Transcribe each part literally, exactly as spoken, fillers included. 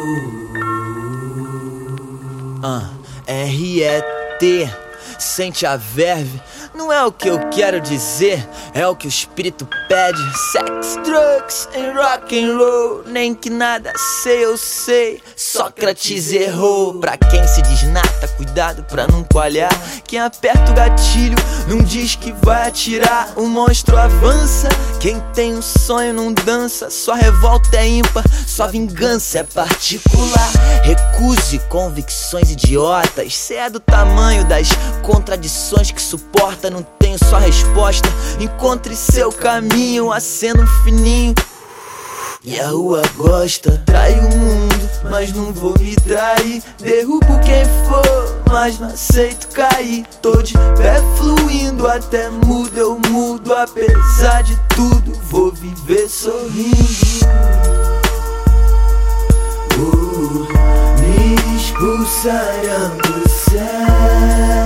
Ah, R E T, sente a verve. Não é o que eu quero dizer, é o que o espírito pede. Sex, drugs and rock and roll. Nem que nada sei, eu sei. Sócrates errou. Pra quem se desnata, cuidado pra não coalhar. Quem aperta o gatilho não diz que vai atirar. O monstro avança. Quem tem um sonho não dança. Sua revolta é ímpar, sua vingança é particular. Recuse convicções idiotas. Cê é do tamanho das contradições que suporta. Não tenho só resposta. Encontre seu caminho, acenda um fininho e a rua gosta. Traio o mundo, mas não vou me trair. Derrubo quem for, mas não aceito cair. Tô de pé fluindo, até mudo eu mudo. Apesar de tudo, vou viver sorrindo. uh, Me expulsarão do céu.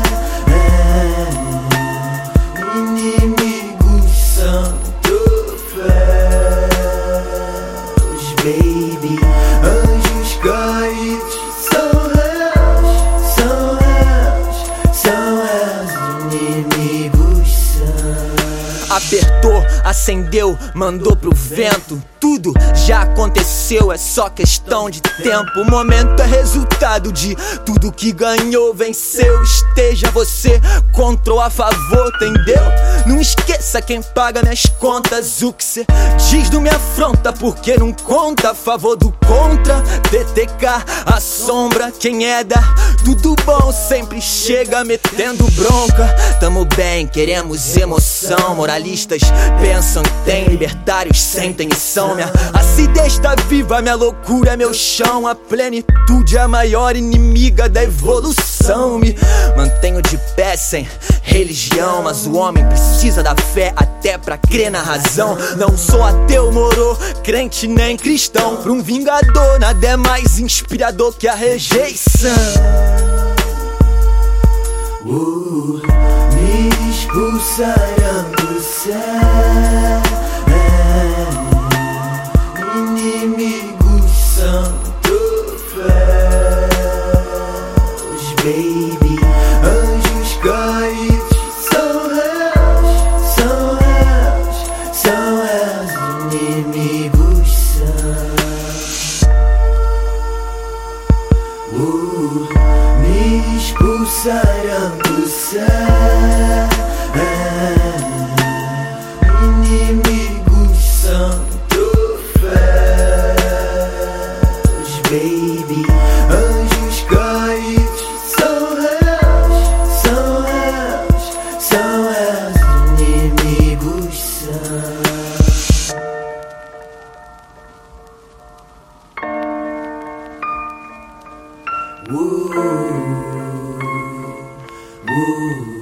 Inimigos são troféus, baby. Anjos caídos são réus, são réus, são réus. Inimigos são. Apertou, acendeu, mandou pro vento. Tudo já aconteceu, é só questão de tempo. O momento é resultado de tudo que ganhou, venceu. Esteja você contra ou a favor, entendeu? Não esqueça quem paga minhas contas. O que cê diz não me afronta, porque não conta a favor do contra. T T K, a sombra, quem é da tudo bom sempre chega metendo bronca. Tamo bem, queremos emoção. Moralistas pensam que tem, libertários sentem e são. Minha acidez tá viva, minha loucura é meu chão. A plenitude é a maior inimiga da evolução. Me mantenho de pé sem religião, mas o homem precisa da fé até pra crer na razão. Não sou ateu, moro, crente nem cristão. Pra um vingador nada é mais inspirador que a rejeição. uh, Me expulsarão do céu. Inimigos são troféus, baby. Anjos caídos são réus, são réus, são réus. Inimigos são. uh, Me expulsarão do céu. Inimigos são baby. Anjos caídos são réus, são réus, são réus. Inimigos são. uh, uh.